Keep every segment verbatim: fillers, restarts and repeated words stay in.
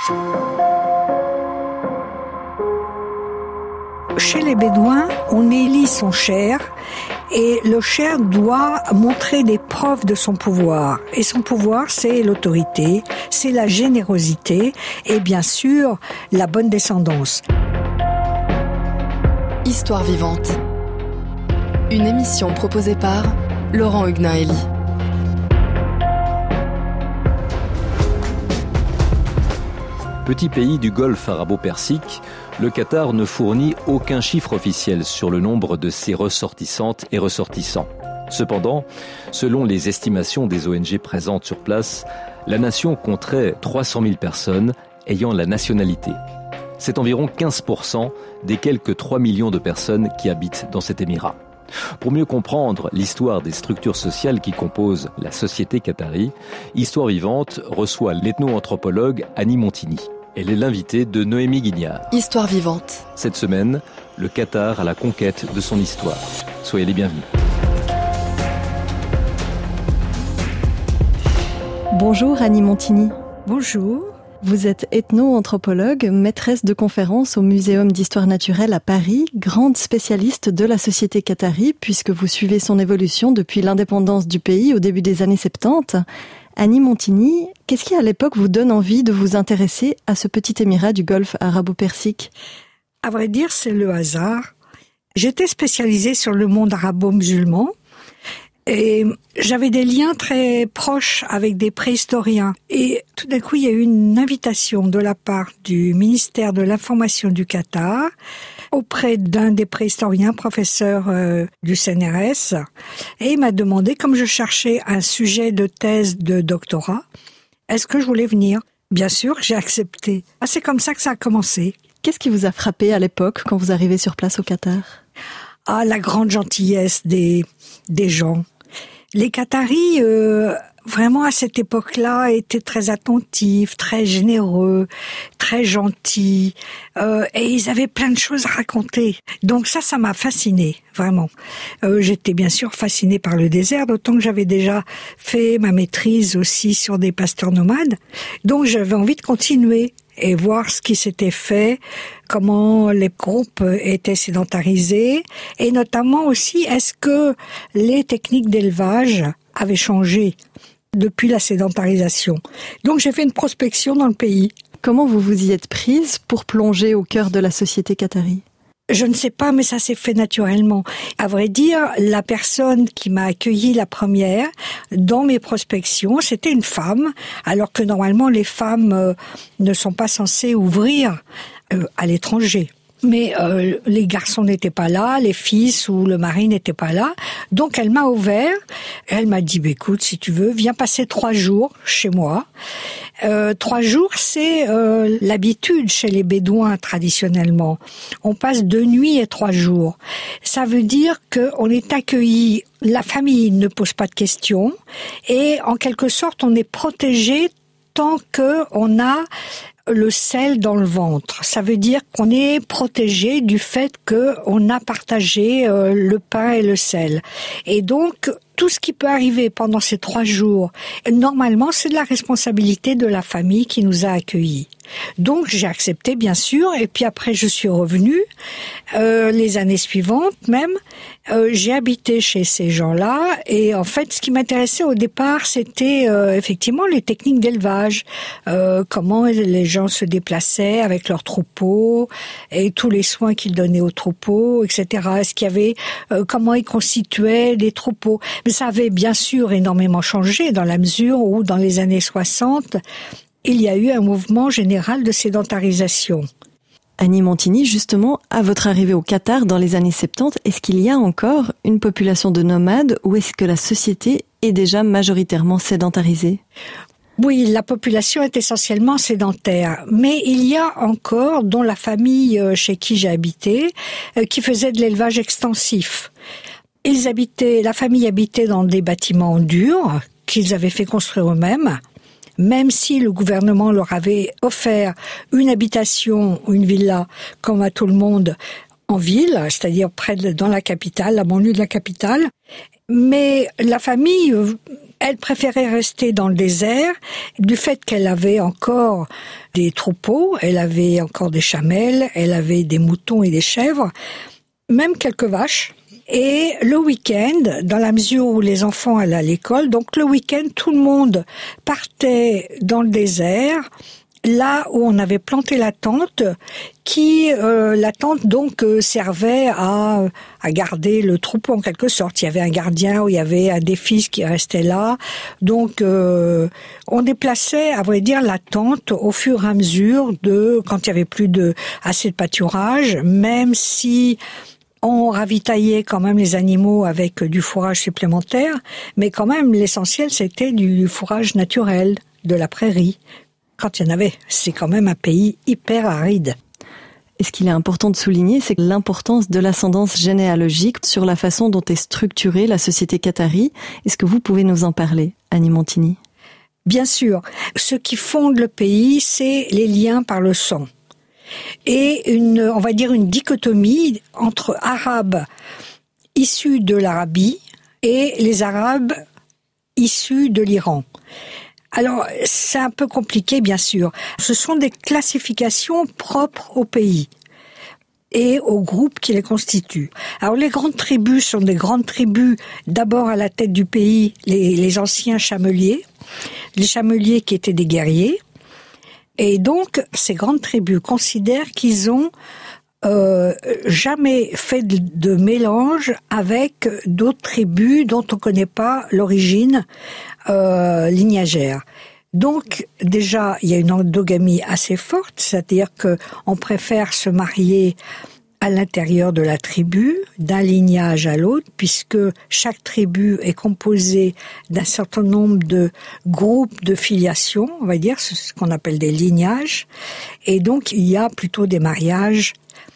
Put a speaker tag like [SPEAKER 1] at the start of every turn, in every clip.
[SPEAKER 1] Chez les Bédouins, on élit son cher et le cher doit montrer des preuves de son pouvoir. Et son pouvoir, c'est l'autorité, c'est la générosité et bien sûr la bonne descendance.
[SPEAKER 2] Histoire vivante. Une émission proposée par Laurent Huguenin-Hélie.
[SPEAKER 3] Petit pays du Golfe arabo-persique, le Qatar ne fournit aucun chiffre officiel sur le nombre de ses ressortissantes et ressortissants. Cependant, selon les estimations des O N G présentes sur place, la nation compterait trois cent mille personnes ayant la nationalité. C'est environ quinze pour cent des quelques trois millions de personnes qui habitent dans cet émirat. Pour mieux comprendre l'histoire des structures sociales qui composent la société qatari, Histoire vivante reçoit l'ethno-anthropologue Annie Montigny. Elle est l'invitée de Noémie Guignard.
[SPEAKER 2] Histoire vivante.
[SPEAKER 3] Cette semaine, le Qatar à la conquête de son histoire. Soyez les bienvenus.
[SPEAKER 4] Bonjour Annie Montigny.
[SPEAKER 1] Bonjour.
[SPEAKER 4] Vous êtes ethno-anthropologue, maîtresse de conférences au Muséum d'histoire naturelle à Paris, grande spécialiste de la société qatari, puisque vous suivez son évolution depuis l'indépendance du pays au début des années soixante-dix. Annie Montigny, qu'est-ce qui à l'époque vous donne envie de vous intéresser à ce petit émirat du Golfe arabo-persique ?
[SPEAKER 1] À vrai dire, c'est le hasard. J'étais spécialisée sur le monde arabo-musulman. Et j'avais des liens très proches avec des préhistoriens. Et tout d'un coup, il y a eu une invitation de la part du ministère de l'Information du Qatar auprès d'un des préhistoriens, professeur euh, du C N R S. Et il m'a demandé, comme je cherchais un sujet de thèse de doctorat, est-ce que je voulais venir ? Bien sûr, j'ai accepté. Ah, c'est comme ça que ça a commencé.
[SPEAKER 4] Qu'est-ce qui vous a frappé à l'époque quand vous arrivez sur place au Qatar ?
[SPEAKER 1] Ah, la grande gentillesse des, des gens. Les Qataris, euh, vraiment à cette époque-là, étaient très attentifs, très généreux, très gentils, euh, et ils avaient plein de choses à raconter. Donc ça, ça m'a fascinée, vraiment. Euh, j'étais bien sûr fascinée par le désert, d'autant que j'avais déjà fait ma maîtrise aussi sur des pasteurs nomades. Donc j'avais envie de continuer et voir ce qui s'était fait, comment les groupes étaient sédentarisés, et notamment aussi, est-ce que les techniques d'élevage avaient changé depuis la sédentarisation. Donc j'ai fait une prospection dans le pays.
[SPEAKER 4] Comment vous vous y êtes prise pour plonger au cœur de la société qatari ?
[SPEAKER 1] Je ne sais pas, mais ça s'est fait naturellement. À vrai dire, la personne qui m'a accueillie la première dans mes prospections, c'était une femme, alors que normalement les femmes euh, ne sont pas censées ouvrir euh, à l'étranger. Mais euh, les garçons n'étaient pas là, les fils ou le mari n'étaient pas là. Donc elle m'a ouvert, elle m'a dit bah, « écoute, si tu veux, viens passer trois jours chez moi ». Euh, trois jours, c'est euh, l'habitude chez les Bédouins traditionnellement. On passe deux nuits et trois jours. Ça veut dire qu'on est accueilli, la famille ne pose pas de questions et en quelque sorte on est protégé tant qu'on a le sel dans le ventre. Ça veut dire qu'on est protégé du fait qu'on a partagé euh, le pain et le sel. Et donc, tout ce qui peut arriver pendant ces trois jours, normalement, c'est de la responsabilité de la famille qui nous a accueillis. Donc, j'ai accepté, bien sûr, et puis après, je suis revenue. Euh, les années suivantes, même, euh, j'ai habité chez ces gens-là, et en fait, ce qui m'intéressait au départ, c'était euh, effectivement les techniques d'élevage, euh, comment les gens se déplaçaient avec leurs troupeaux, et tous les soins qu'ils donnaient aux troupeaux, et cetera. Est-ce qu'il y avait, euh, comment ils constituaient les troupeaux. Mais ça avait bien sûr énormément changé dans la mesure où, dans les années soixante, il y a eu un mouvement général de sédentarisation.
[SPEAKER 4] Annie Montigny, justement, à votre arrivée au Qatar dans les années soixante-dix, est-ce qu'il y a encore une population de nomades ou est-ce que la société est déjà majoritairement sédentarisée ?
[SPEAKER 1] Oui, la population est essentiellement sédentaire, mais il y a encore, dont la famille chez qui j'ai habité, qui faisait de l'élevage extensif. Ils habitaient, la famille habitait dans des bâtiments durs qu'ils avaient fait construire eux-mêmes. Même si le gouvernement leur avait offert une habitation ou une villa, comme à tout le monde, en ville, c'est-à-dire près de, dans la capitale, la banlieue de la capitale. Mais la famille Elle préférait rester dans le désert, du fait qu'elle avait encore des troupeaux, elle avait encore des chamelles, elle avait des moutons et des chèvres, même quelques vaches. Et le week-end, dans la mesure où les enfants allaient à l'école, donc le week-end, tout le monde partait dans le désert, là où on avait planté la tente, qui euh, la tente donc euh, servait à à garder le troupeau en quelque sorte. Il y avait un gardien, où il y avait un des fils qui restait là. Donc euh, on déplaçait, à vrai dire, la tente au fur et à mesure de quand il y avait plus de assez de pâturage, même si on ravitaillait quand même les animaux avec du fourrage supplémentaire, mais quand même l'essentiel c'était du fourrage naturel de la prairie. Quand il y en avait, c'est quand même un pays hyper aride.
[SPEAKER 4] Et ce qu'il est important de souligner, c'est l'importance de l'ascendance généalogique sur la façon dont est structurée la société qatari. Est-ce que vous pouvez nous en parler, Annie Montigny ?
[SPEAKER 1] Bien sûr. Ce qui fonde le pays, c'est les liens par le sang. Et une, on va dire une dichotomie entre Arabes issus de l'Arabie et les Arabes issus de l'Iran. Alors, c'est un peu compliqué, bien sûr. Ce sont des classifications propres au pays et aux groupes qui les constituent. Alors, les grandes tribus sont des grandes tribus, d'abord à la tête du pays, les, les anciens chameliers, les chameliers qui étaient des guerriers. Et donc, ces grandes tribus considèrent qu'ils ont euh, jamais fait de, de mélange avec d'autres tribus dont on ne connaît pas l'origine euh, lignagère. Donc, déjà, il y a une endogamie assez forte, c'est-à-dire que on préfère se marier à l'intérieur de la tribu, d'un lignage à l'autre, puisque chaque tribu est composée d'un certain nombre de groupes de filiation, on va dire, ce qu'on appelle des lignages. Et donc, il y a plutôt des mariages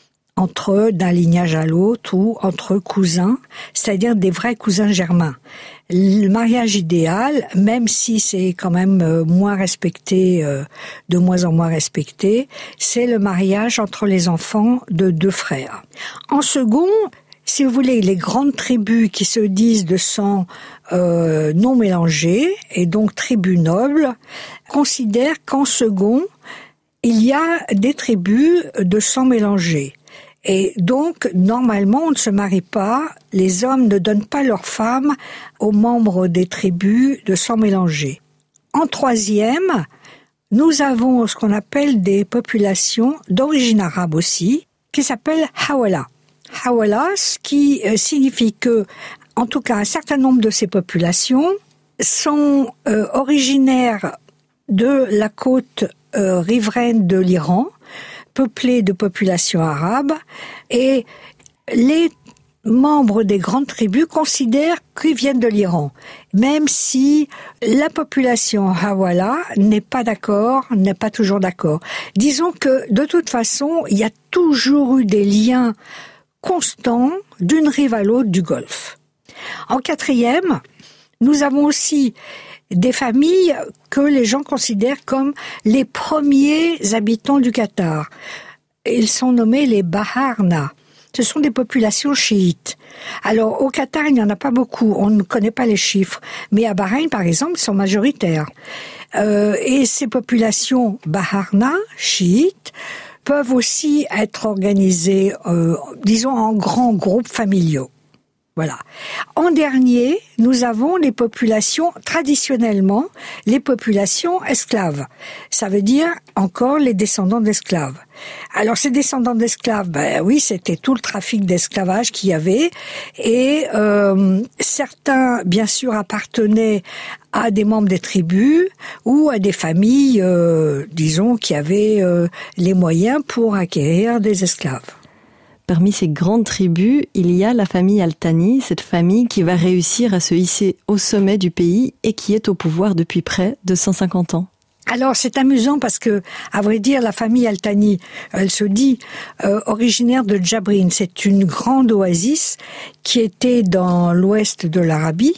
[SPEAKER 1] entre d'un lignage à l'autre ou entre cousins, c'est-à-dire des vrais cousins germains. Le mariage idéal, même si c'est quand même moins respecté, de moins en moins respecté, c'est le mariage entre les enfants de deux frères. En second, si vous voulez, les grandes tribus qui se disent de sang euh, non mélangé, et donc tribus nobles, considèrent qu'en second, il y a des tribus de sang mélangé. Et donc, normalement, on ne se marie pas, les hommes ne donnent pas leurs femmes aux membres des tribus de sang mélangé. En troisième, nous avons ce qu'on appelle des populations d'origine arabe aussi, qui s'appellent Hawala. Hawala, ce qui signifie que, en tout cas, un certain nombre de ces populations sont euh, originaires de la côte euh, riveraine de l'Iran, peuplée de populations arabes, et les membres des grandes tribus considèrent qu'ils viennent de l'Iran, même si la population Hawala n'est pas d'accord, n'est pas toujours d'accord. Disons que, de toute façon, il y a toujours eu des liens constants d'une rive à l'autre du Golfe. En quatrième, nous avons aussi des familles que les gens considèrent comme les premiers habitants du Qatar. Ils sont nommés les Baharna. Ce sont des populations chiites. Alors, au Qatar, il n'y en a pas beaucoup. On ne connaît pas les chiffres. Mais à Bahreïn, par exemple, ils sont majoritaires. Euh, et ces populations Baharna, chiites, peuvent aussi être organisées, euh, disons, en grands groupes familiaux. Voilà. En dernier, nous avons les populations, traditionnellement, les populations esclaves. Ça veut dire encore les descendants d'esclaves. Alors, ces descendants d'esclaves, ben oui, c'était tout le trafic d'esclavage qu'il y avait. Et euh, certains, bien sûr, appartenaient à des membres des tribus ou à des familles, euh, disons, qui avaient euh, les moyens pour acquérir des esclaves.
[SPEAKER 4] Parmi ces grandes tribus, il y a la famille Al-Thani, cette famille qui va réussir à se hisser au sommet du pays et qui est au pouvoir depuis près de cent cinquante ans.
[SPEAKER 1] Alors, c'est amusant parce que, à vrai dire, la famille Al-Thani, elle se dit euh, originaire de Djabrin. C'est une grande oasis qui était dans l'ouest de l'Arabie.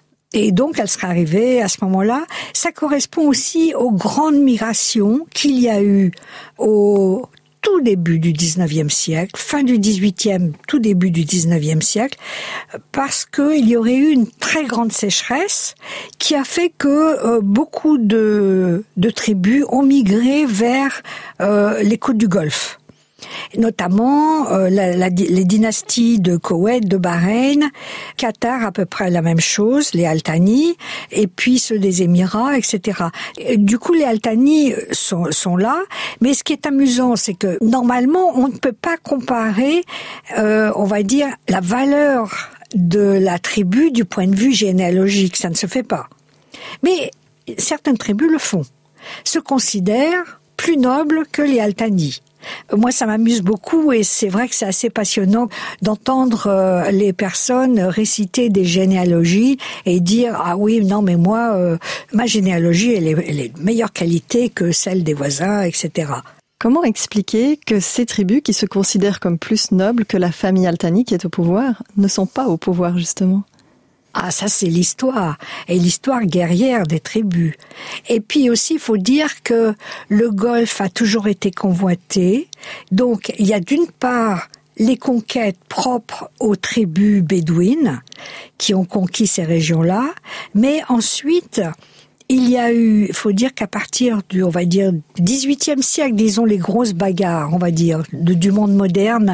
[SPEAKER 1] Et donc, elle serait arrivée à ce moment-là. Ça correspond aussi aux grandes migrations qu'il y a eu au tout début du dix-neuvième siècle, fin du dix-huitième, tout début du dix-neuvième siècle, parce qu'il y aurait eu une très grande sécheresse qui a fait que euh, beaucoup de, de tribus ont migré vers euh, les côtes du Golfe. Notamment euh, la, la, les dynasties de Koweït, de Bahreïn, Qatar à peu près la même chose, les Al Thani, et puis ceux des Émirats, et cetera. Et du coup, les Al Thani sont, sont là, mais ce qui est amusant, c'est que normalement, on ne peut pas comparer, euh, on va dire, la valeur de la tribu du point de vue généalogique, ça ne se fait pas. Mais certaines tribus le font, se considèrent plus nobles que les Al Thani. Moi, ça m'amuse beaucoup et c'est vrai que c'est assez passionnant d'entendre euh, les personnes réciter des généalogies et dire « Ah oui, non, mais moi, euh, ma généalogie, elle est, elle est de meilleure qualité que celle des voisins, et cetera »
[SPEAKER 4] Comment expliquer que ces tribus qui se considèrent comme plus nobles que la famille Al Thani qui est au pouvoir ne sont pas au pouvoir, justement ?
[SPEAKER 1] Ah, ça c'est l'histoire, et l'histoire guerrière des tribus. Et puis aussi, il faut dire que le Golfe a toujours été convoité. Donc, il y a d'une part les conquêtes propres aux tribus bédouines qui ont conquis ces régions-là, mais ensuite, il y a eu, il faut dire qu'à partir du, on va dire, dix-huitième siècle, disons les grosses bagarres, on va dire, de, du monde moderne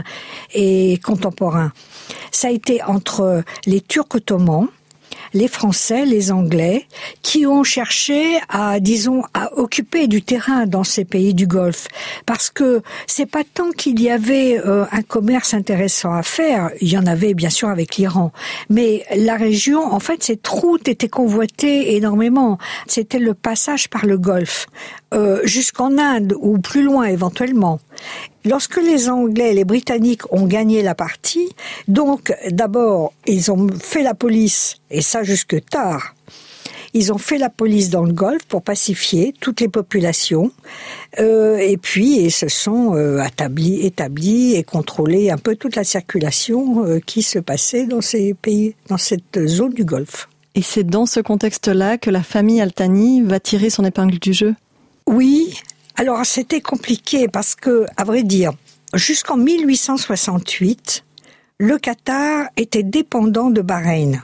[SPEAKER 1] et contemporain. Ça a été entre les Turcs ottomans, les Français, les Anglais, qui ont cherché à, disons, à occuper du terrain dans ces pays du Golfe. Parce que c'est pas tant qu'il y avait euh, un commerce intéressant à faire, il y en avait bien sûr avec l'Iran, mais la région, en fait, cette route était convoitée énormément. C'était le passage par le Golfe, euh, jusqu'en Inde ou plus loin éventuellement. Lorsque les Anglais et les Britanniques ont gagné la partie, donc d'abord ils ont fait la police, et ça jusque tard, ils ont fait la police dans le Golfe pour pacifier toutes les populations, euh, et puis ils se sont euh, établis, établis et contrôlés un peu toute la circulation euh, qui se passait dans ces pays, dans cette zone du Golfe.
[SPEAKER 4] Et c'est dans ce contexte-là que la famille Al Thani va tirer son épingle du jeu ?
[SPEAKER 1] Oui. Alors, c'était compliqué parce que, à vrai dire, jusqu'en mille huit cent soixante-huit, le Qatar était dépendant de Bahreïn.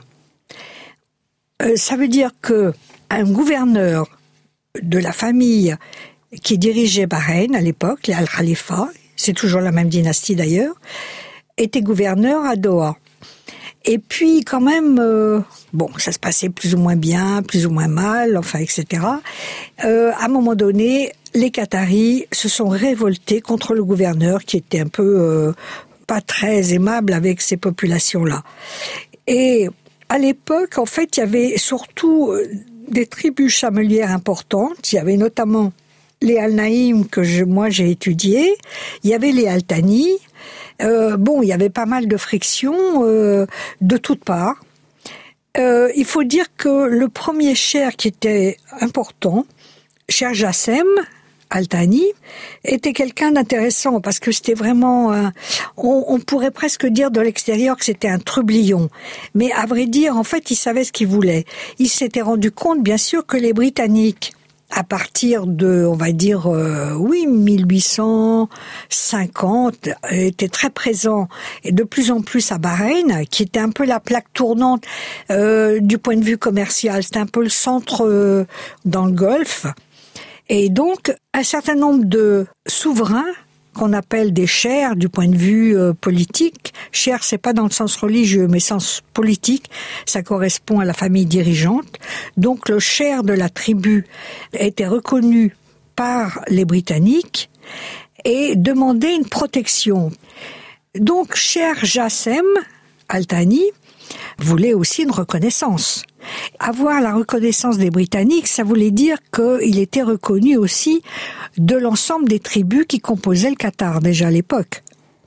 [SPEAKER 1] Euh, ça veut dire que un gouverneur de la famille qui dirigeait Bahreïn à l'époque, les Al-Khalifa, c'est toujours la même dynastie d'ailleurs, était gouverneur à Doha. Et puis, quand même, euh, bon, ça se passait plus ou moins bien, plus ou moins mal, enfin, et cetera. Euh, à un moment donné, les Qataris se sont révoltés contre le gouverneur qui était un peu euh, pas très aimable avec ces populations-là. Et à l'époque, en fait, il y avait surtout des tribus chamelières importantes. Il y avait notamment les Al-Naïm que je, moi j'ai étudiés. Il y avait les Al Thani. Euh, bon, il y avait pas mal de frictions euh, de toutes parts. Euh, il faut dire que le premier cheikh qui était important, Cheikh Jassem Al Thani, était quelqu'un d'intéressant parce que c'était vraiment, un, on, on pourrait presque dire de l'extérieur que c'était un trublion. Mais à vrai dire, en fait, il savait ce qu'il voulait. Il s'était rendu compte, bien sûr, que les Britanniques, à partir de, on va dire, euh, oui, mille huit cent cinquante, étaient très présents et de plus en plus à Bahreïn, qui était un peu la plaque tournante euh, du point de vue commercial. C'était un peu le centre euh, dans le Golfe. Et donc, un certain nombre de souverains, qu'on appelle des cheikhs du point de vue euh, politique. Cheikh, c'est pas dans le sens religieux, mais sens politique. Ça correspond à la famille dirigeante. Donc, le cheikh de la tribu était reconnu par les Britanniques et demandait une protection. Donc, Cheikh Jassem Al Thani voulait aussi une reconnaissance. Avoir la reconnaissance des Britanniques, ça voulait dire qu'il était reconnu aussi de l'ensemble des tribus qui composaient le Qatar, déjà à l'époque.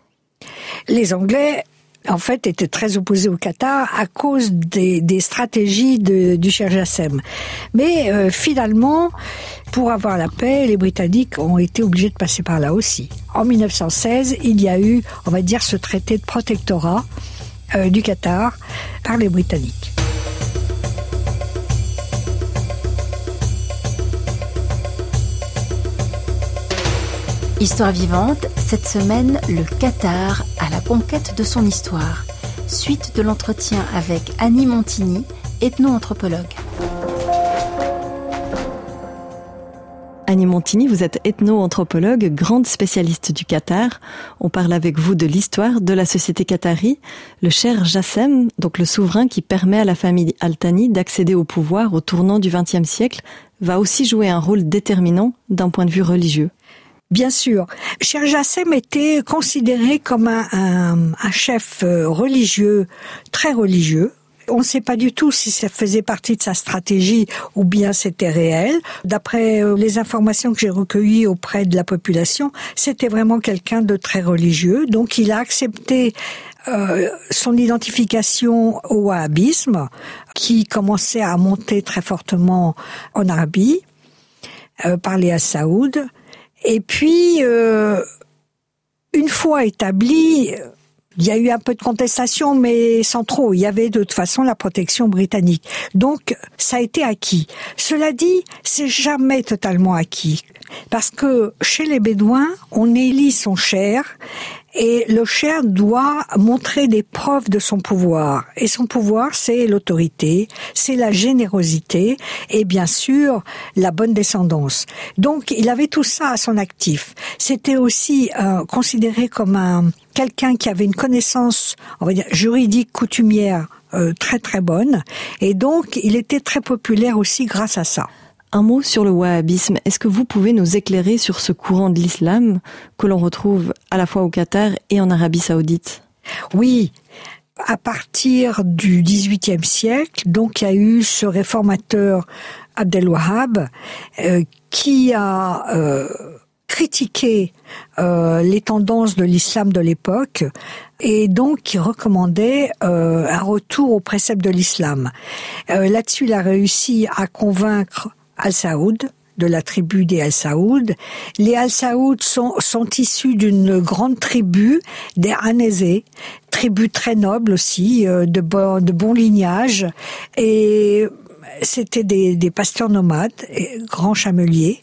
[SPEAKER 1] Les Anglais, en fait, étaient très opposés au Qatar à cause des, des stratégies de, du Cheikh Jassem. Mais euh, finalement, pour avoir la paix, les Britanniques ont été obligés de passer par là aussi. En mille neuf cent seize, il y a eu, on va dire, ce traité de protectorat euh, du Qatar par les Britanniques.
[SPEAKER 5] Histoire vivante, cette semaine, le Qatar à la conquête de son histoire. Suite de l'entretien avec Annie Montigny, ethno-anthropologue.
[SPEAKER 4] Annie Montigny, vous êtes ethno-anthropologue, grande spécialiste du Qatar. On parle avec vous de l'histoire de la société qatari. Le Cher Jassem, donc le souverain qui permet à la famille Al Thani d'accéder au pouvoir au tournant du vingtième siècle, va aussi jouer un rôle déterminant d'un point de vue religieux.
[SPEAKER 1] Bien sûr. Cher Jassem était considéré comme un, un, un chef religieux, très religieux. On ne sait pas du tout si ça faisait partie de sa stratégie ou bien c'était réel. D'après les informations que j'ai recueillies auprès de la population, c'était vraiment quelqu'un de très religieux. Donc il a accepté euh, son identification au wahhabisme, qui commençait à monter très fortement en Arabie, euh, par les Al-Saoud. Et puis, euh, une fois établi, il y a eu un peu de contestation, mais sans trop. Il y avait de toute façon la protection britannique. Donc, ça a été acquis. Cela dit, c'est jamais totalement acquis. Parce que chez les Bédouins, on élit son cher, et le cher doit montrer des preuves de son pouvoir. Et son pouvoir, c'est l'autorité, c'est la générosité et bien sûr la bonne descendance. Donc, il avait tout ça à son actif. C'était aussi euh, considéré comme un quelqu'un qui avait une connaissance, on va dire, juridique, coutumière euh, très très bonne. Et donc, il était très populaire aussi grâce à ça.
[SPEAKER 4] Un mot sur le wahhabisme. Est-ce que vous pouvez nous éclairer sur ce courant de l'islam que l'on retrouve à la fois au Qatar et en Arabie Saoudite?
[SPEAKER 1] Oui. À partir du dix-huitième siècle, donc il y a eu ce réformateur Abdel Wahhab euh, qui a euh, critiqué euh, les tendances de l'islam de l'époque et donc qui recommandait euh, un retour aux préceptes de l'islam. Euh, là-dessus, il a réussi à convaincre Al-Saoud, de la tribu des Al-Saoud. Les Al-Saoud sont, sont issus d'une grande tribu, des Hanésés, tribu très noble aussi, de bon, de bon lignage, et c'était des, des pasteurs nomades, et grands chameliers,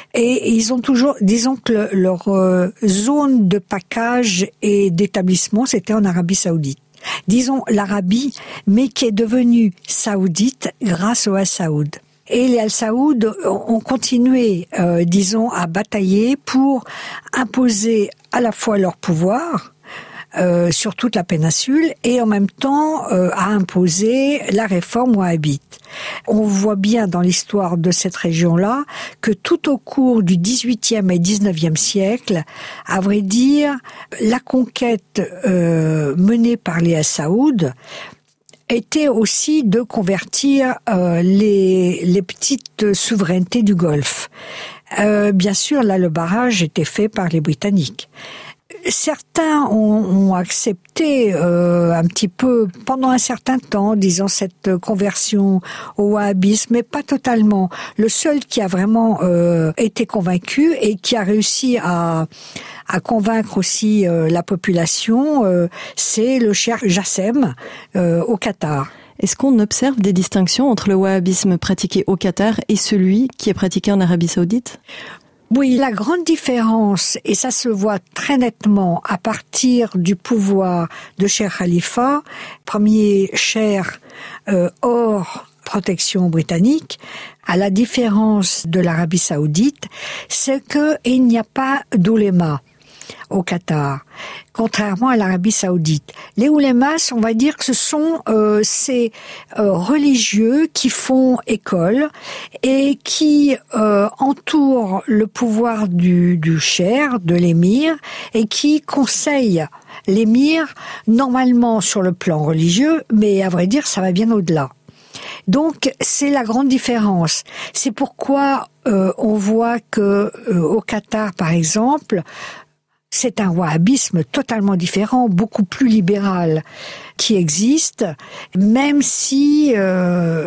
[SPEAKER 1] et ils ont toujours, disons que le, leur euh, zone de package et d'établissement, c'était en Arabie Saoudite. Disons l'Arabie, mais qui est devenue saoudite grâce aux Al-Saoud. Et les Al-Saoud ont continué, euh, disons, à batailler pour imposer à la fois leur pouvoir euh, sur toute la péninsule et en même temps euh, à imposer la réforme wahhabite. On voit bien dans l'histoire de cette région-là que tout au cours du dix-huitième et dix-neuvième siècle, à vrai dire, la conquête euh, menée par les Al-Saoud était aussi de convertir euh, les, les petites souverainetés du Golfe. Euh, bien sûr, là, le barrage était fait par les Britanniques. Certains ont, ont accepté euh, un petit peu, pendant un certain temps, disons, cette conversion au wahhabisme, mais pas totalement. Le seul qui a vraiment euh, été convaincu et qui a réussi à, à convaincre aussi euh, la population, euh, c'est le Cher Jassem euh, au Qatar.
[SPEAKER 4] Est-ce qu'on observe des distinctions entre le wahhabisme pratiqué au Qatar et celui qui est pratiqué en Arabie Saoudite ?
[SPEAKER 1] Oui, la grande différence, et ça se voit très nettement à partir du pouvoir de Cher Khalifa, premier cher euh, hors protection britannique, à la différence de l'Arabie Saoudite, c'est qu'il n'y a pas d'ouléma au Qatar, contrairement à l'Arabie Saoudite. Les oulémas, on va dire que ce sont euh, ces euh, religieux qui font école et qui euh, entourent le pouvoir du, du cher, de l'émir, et qui conseillent l'émir, normalement sur le plan religieux, mais à vrai dire, ça va bien au-delà. Donc, c'est la grande différence. C'est pourquoi euh, on voit que euh, au Qatar, par exemple, c'est un wahhabisme totalement différent, beaucoup plus libéral qui existe, même si euh,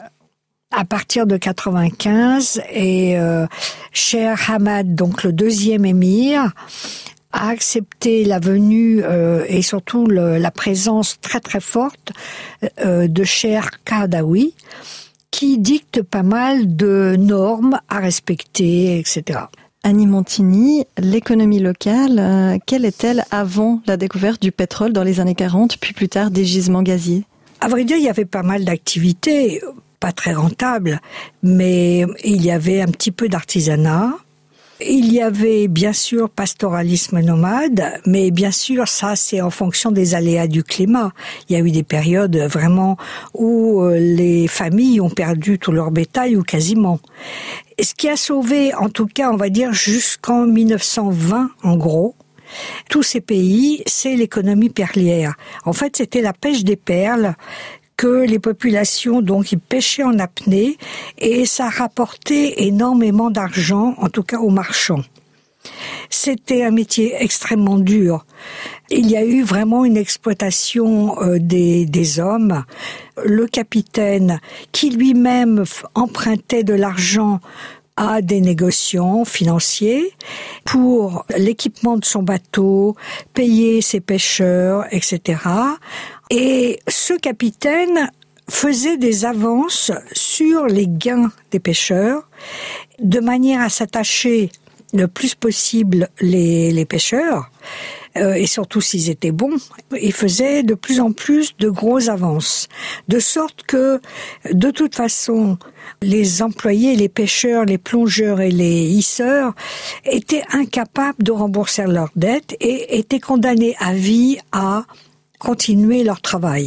[SPEAKER 1] à partir de quatre-vingt-quinze, et euh, Cher Hamad, donc le deuxième émir, a accepté la venue euh, et surtout le, la présence très très forte euh, de Cher Qaradawi, qui dicte pas mal de normes à respecter, et cetera.
[SPEAKER 4] Annie Montini, l'économie locale, euh, quelle est-elle avant la découverte du pétrole dans les années quarante, puis plus tard des gisements gaziers?
[SPEAKER 1] À vrai dire, il y avait pas mal d'activités, pas très rentables, mais il y avait un petit peu d'artisanat. Il y avait bien sûr pastoralisme nomade, mais bien sûr ça c'est en fonction des aléas du climat. Il y a eu des périodes vraiment où les familles ont perdu tout leur bétail ou quasiment. Et ce qui a sauvé, en tout cas on va dire jusqu'en mille neuf cent vingt en gros, tous ces pays, c'est l'économie perlière. En fait c'était la pêche des perles, que les populations donc ils pêchaient en apnée et ça rapportait énormément d'argent, en tout cas aux marchands. C'était un métier extrêmement dur. Il y a eu vraiment une exploitation euh, des, des hommes. Le capitaine qui lui-même empruntait de l'argent à des négociants financiers pour l'équipement de son bateau, payer ses pêcheurs, et cetera. Et ce capitaine faisait des avances sur les gains des pêcheurs de manière à s'attacher le plus possible les, les pêcheurs, euh, et surtout s'ils étaient bons, il faisait de plus en plus de grosses avances. De sorte que, de toute façon, les employés, les pêcheurs, les plongeurs et les hisseurs étaient incapables de rembourser leurs dettes et étaient condamnés à vie à continuer leur travail.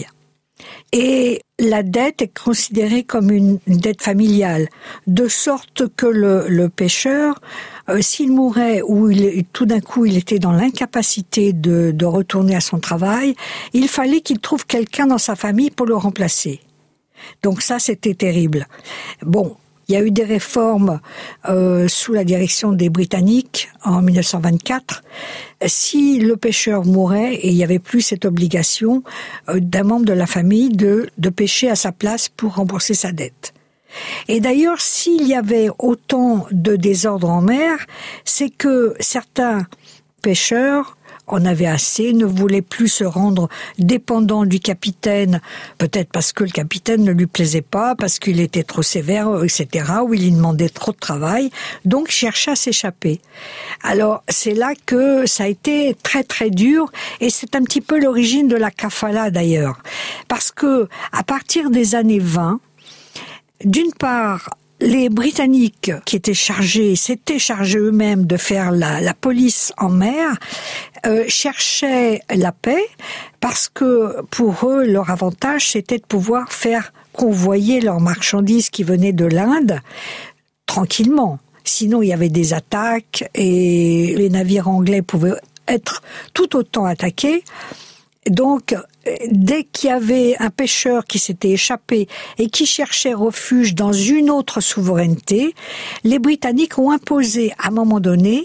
[SPEAKER 1] Et la dette est considérée comme une dette familiale, de sorte que le, le pêcheur, euh, s'il mourait ou il, tout d'un coup il était dans l'incapacité de, de retourner à son travail, il fallait qu'il trouve quelqu'un dans sa famille pour le remplacer. Donc ça, c'était terrible. Bon, il y a eu des réformes euh, sous la direction des Britanniques en mille neuf cent vingt-quatre. Si le pêcheur mourait, et il n'y avait plus cette obligation euh, d'un membre de la famille de, de pêcher à sa place pour rembourser sa dette. Et d'ailleurs, s'il y avait autant de désordre en mer, c'est que certains pêcheurs en avaient assez, ne voulaient plus se rendre dépendants du capitaine, peut-être parce que le capitaine ne lui plaisait pas, parce qu'il était trop sévère, et cetera, ou il lui demandait trop de travail, donc cherchaient à s'échapper. Alors, c'est là que ça a été très très dur, et c'est un petit peu l'origine de la kafala d'ailleurs, parce que à partir des années vingt, d'une part, les Britanniques qui étaient chargés, s'étaient chargés eux-mêmes de faire la, la police en mer, euh, cherchaient la paix parce que pour eux, leur avantage, c'était de pouvoir faire convoyer leurs marchandises qui venaient de l'Inde tranquillement. Sinon, il y avait des attaques et les navires anglais pouvaient être tout autant attaqués. Donc, dès qu'il y avait un pêcheur qui s'était échappé et qui cherchait refuge dans une autre souveraineté, les Britanniques ont imposé, à un moment donné,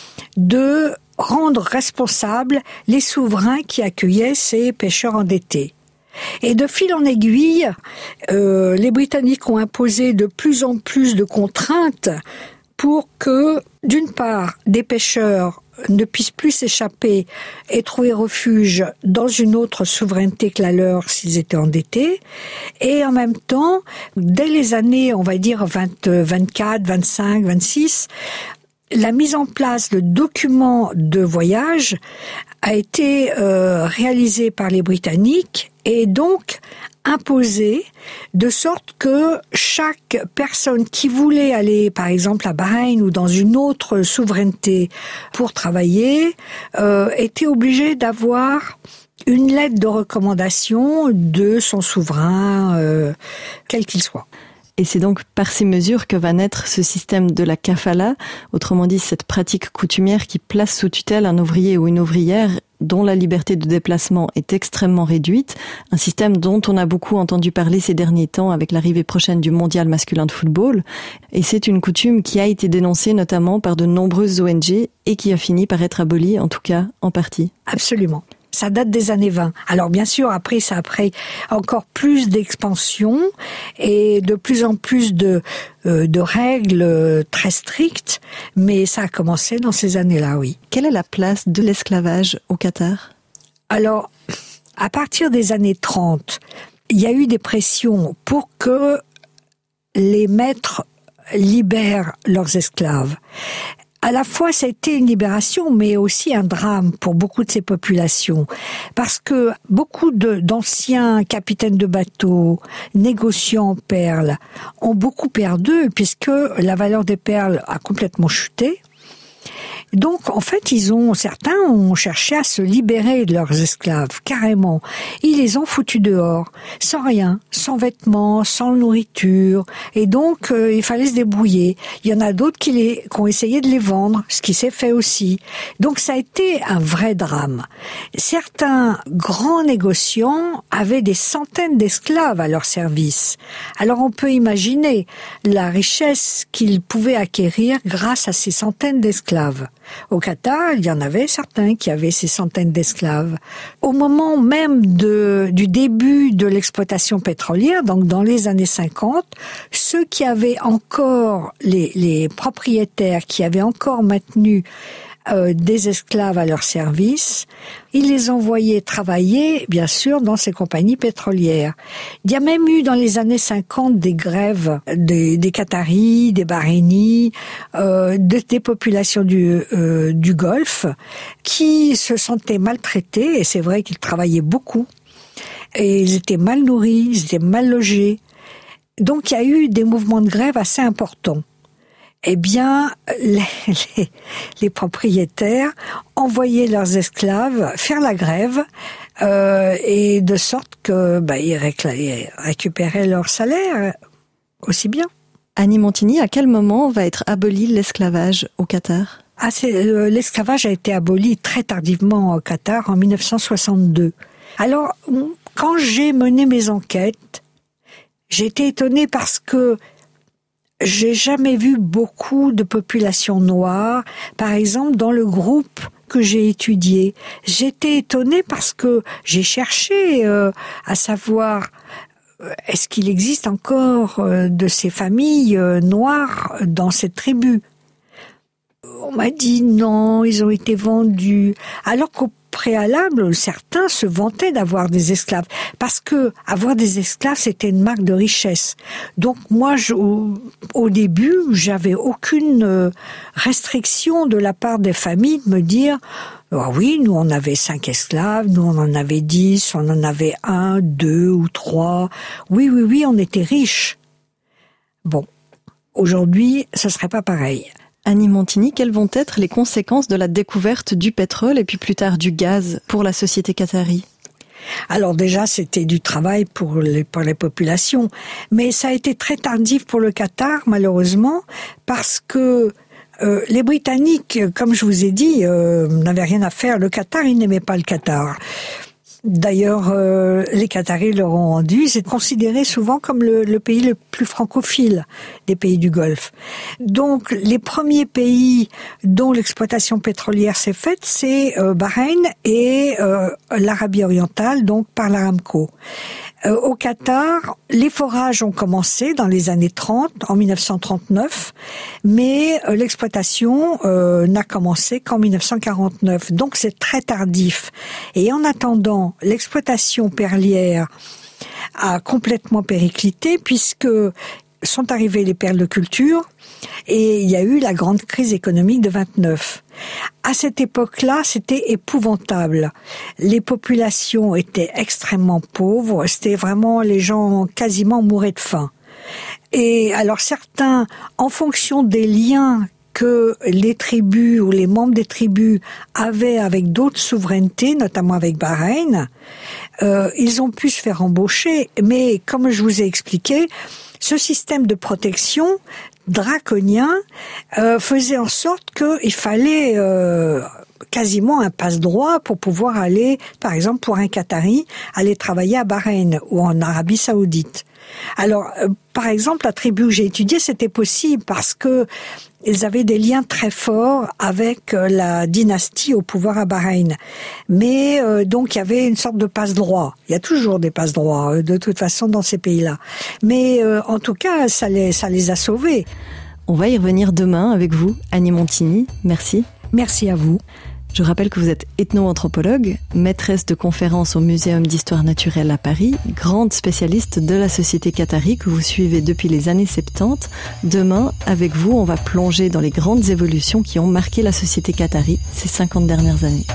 [SPEAKER 1] de rendre responsables les souverains qui accueillaient ces pêcheurs endettés. Et de fil en aiguille, euh, les Britanniques ont imposé de plus en plus de contraintes pour que, d'une part, des pêcheurs ne puissent plus s'échapper et trouver refuge dans une autre souveraineté que la leur s'ils étaient endettés. Et en même temps, dès les années, on va dire vingt, vingt-quatre, vingt-cinq, vingt-six, la mise en place de documents de voyage a été euh, réalisée par les Britanniques et donc imposée de sorte que chaque personne qui voulait aller, par exemple, à Bahreïn ou dans une autre souveraineté pour travailler, euh, était obligée d'avoir une lettre de recommandation de son souverain, euh, quel qu'il soit.
[SPEAKER 4] Et c'est donc par ces mesures que va naître ce système de la kafala, autrement dit cette pratique coutumière qui place sous tutelle un ouvrier ou une ouvrière dont la liberté de déplacement est extrêmement réduite, un système dont on a beaucoup entendu parler ces derniers temps avec l'arrivée prochaine du mondial masculin de football. Et c'est une coutume qui a été dénoncée notamment par de nombreuses O N G et qui a fini par être abolie, en tout cas en partie.
[SPEAKER 1] Absolument. Ça date des années vingt. Alors bien sûr, après, ça a pris encore plus d'expansion et de plus en plus de, euh, de règles très strictes, mais ça a commencé dans ces années-là, oui.
[SPEAKER 4] Quelle est la place de l'esclavage au Qatar ?
[SPEAKER 1] Alors, à partir des années trente, il y a eu des pressions pour que les maîtres libèrent leurs esclaves. à la fois, ça a été une libération, mais aussi un drame pour beaucoup de ces populations. Parce que beaucoup de, d'anciens capitaines de bateaux, négociants en perles, ont beaucoup perdu, puisque la valeur des perles a complètement chuté. Donc, en fait, ils ont, certains ont cherché à se libérer de leurs esclaves, carrément. Ils les ont foutus dehors, sans rien, sans vêtements, sans nourriture. Et donc, euh, il fallait se débrouiller. Il y en a d'autres qui, les, qui ont essayé de les vendre, ce qui s'est fait aussi. Donc, ça a été un vrai drame. Certains grands négociants avaient des centaines d'esclaves à leur service. Alors, on peut imaginer la richesse qu'ils pouvaient acquérir grâce à ces centaines d'esclaves. Au Qatar, il y en avait certains qui avaient ces centaines d'esclaves. Au moment même de, du début de l'exploitation pétrolière, donc dans les années cinquante, ceux qui avaient encore, les, les propriétaires qui avaient encore maintenu Euh, des esclaves à leur service, ils les envoyaient travailler, bien sûr, dans ces compagnies pétrolières. Il y a même eu dans les années cinquante des grèves des, des Qataris, des Bahreïnis, euh, de, des populations du, euh, du Golfe, qui se sentaient maltraités, et c'est vrai qu'ils travaillaient beaucoup, et ils étaient mal nourris, ils étaient mal logés. Donc il y a eu des mouvements de grève assez importants. Eh bien, les, les, les propriétaires envoyaient leurs esclaves faire la grève, euh, et de sorte que bah, ils réclamaient, récupéraient leur salaire aussi bien.
[SPEAKER 4] Annie Montigny, à quel moment va être aboli l'esclavage au Qatar ?
[SPEAKER 1] Ah, c'est, euh, l'esclavage a été aboli très tardivement au Qatar, en dix-neuf cent soixante-deux. Alors, quand j'ai mené mes enquêtes, j'ai été étonnée parce que j'ai jamais vu beaucoup de populations noires, par exemple, dans le groupe que j'ai étudié. J'étais étonnée parce que j'ai cherché euh, à savoir, est-ce qu'il existe encore euh, de ces familles euh, noires dans cette tribu ? On m'a dit non, ils ont été vendus. Alors qu'au préalable, certains se vantaient d'avoir des esclaves, parce que avoir des esclaves, c'était une marque de richesse. Donc moi, je, au, au début, j'avais aucune restriction de la part des familles de me dire oh oui, nous on avait cinq esclaves, nous on en avait dix, on en avait un, deux ou trois. Oui, oui, oui, on était riches. Bon, aujourd'hui, ce serait pas pareil.
[SPEAKER 4] Annie Montigny, quelles vont être les conséquences de la découverte du pétrole et puis plus tard du gaz pour la société qatari ?
[SPEAKER 1] Alors déjà, c'était du travail pour les, pour les populations, mais ça a été très tardif pour le Qatar, malheureusement, parce que euh, les Britanniques, comme je vous ai dit, euh, n'avaient rien à faire. Le Qatar, ils n'aimaient pas le Qatar. D'ailleurs, euh, les Qataris leur ont rendu. C'est considéré souvent comme le, le pays le plus francophile des pays du Golfe. Donc, les premiers pays dont l'exploitation pétrolière s'est faite, c'est euh, Bahreïn et euh, l'Arabie orientale, donc par l'Aramco. Euh, au Qatar, les forages ont commencé dans les années trente, en dix-neuf cent trente-neuf, mais euh, l'exploitation euh, n'a commencé qu'en dix-neuf cent quarante-neuf, donc c'est très tardif. Et en attendant, l'exploitation perlière a complètement périclité, puisque sont arrivées les perles de culture, et il y a eu la grande crise économique de vingt-neuf. À cette époque-là, c'était épouvantable. Les populations étaient extrêmement pauvres, c'était vraiment, les gens quasiment mouraient de faim. Et alors certains, en fonction des liens que les tribus ou les membres des tribus avaient avec d'autres souverainetés, notamment avec Bahreïn, euh, ils ont pu se faire embaucher, mais comme je vous ai expliqué, ce système de protection draconien euh, faisait en sorte qu'il fallait euh, quasiment un passe-droit pour pouvoir aller, par exemple pour un Qatari, aller travailler à Bahreïn ou en Arabie Saoudite. Alors, euh, par exemple, la tribu que j'ai étudiée, c'était possible parce que ils avaient des liens très forts avec euh, la dynastie au pouvoir à Bahreïn. Mais euh, donc, il y avait une sorte de passe-droit. Il y a toujours des passe-droits, euh, de toute façon, dans ces pays-là. Mais euh, en tout cas, ça les, ça les a sauvés.
[SPEAKER 4] On va y revenir demain avec vous, Annie Montigny. Merci.
[SPEAKER 1] Merci à vous.
[SPEAKER 4] Je rappelle que vous êtes ethno-anthropologue, maîtresse de conférences au Muséum d'histoire naturelle à Paris, grande spécialiste de la société qatari que vous suivez depuis les années soixante-dix. Demain, avec vous, on va plonger dans les grandes évolutions qui ont marqué la société qatari ces cinquante dernières années.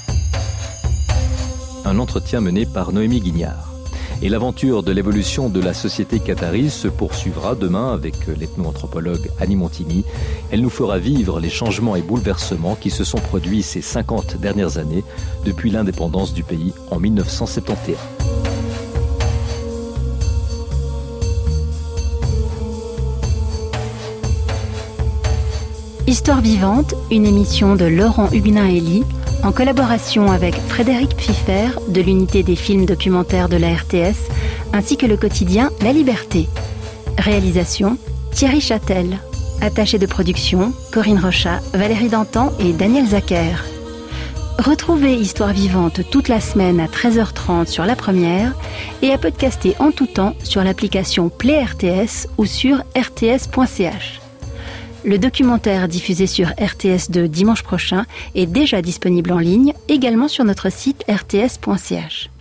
[SPEAKER 3] Un entretien mené par Noémie Guignard. Et l'aventure de l'évolution de la société qatari se poursuivra demain avec l'ethno-anthropologue Annie Montini. Elle nous fera vivre les changements et bouleversements qui se sont produits ces cinquante dernières années depuis l'indépendance du pays en mille neuf cent soixante et onze.
[SPEAKER 5] Histoire vivante, une émission de Laurent Huguenin-Elie, en collaboration avec Frédéric Pfiffer de l'unité des films documentaires de la R T S, ainsi que le quotidien La Liberté. Réalisation, Thierry Châtel. Attaché de production, Corinne Rochat, Valérie Dantan et Daniel Zacher. Retrouvez Histoire vivante toute la semaine à treize heures trente sur La Première et à podcaster en tout temps sur l'application Play R T S ou sur r t s point c h. Le documentaire diffusé sur R T S deux dimanche prochain est déjà disponible en ligne, également sur notre site r t s point c h.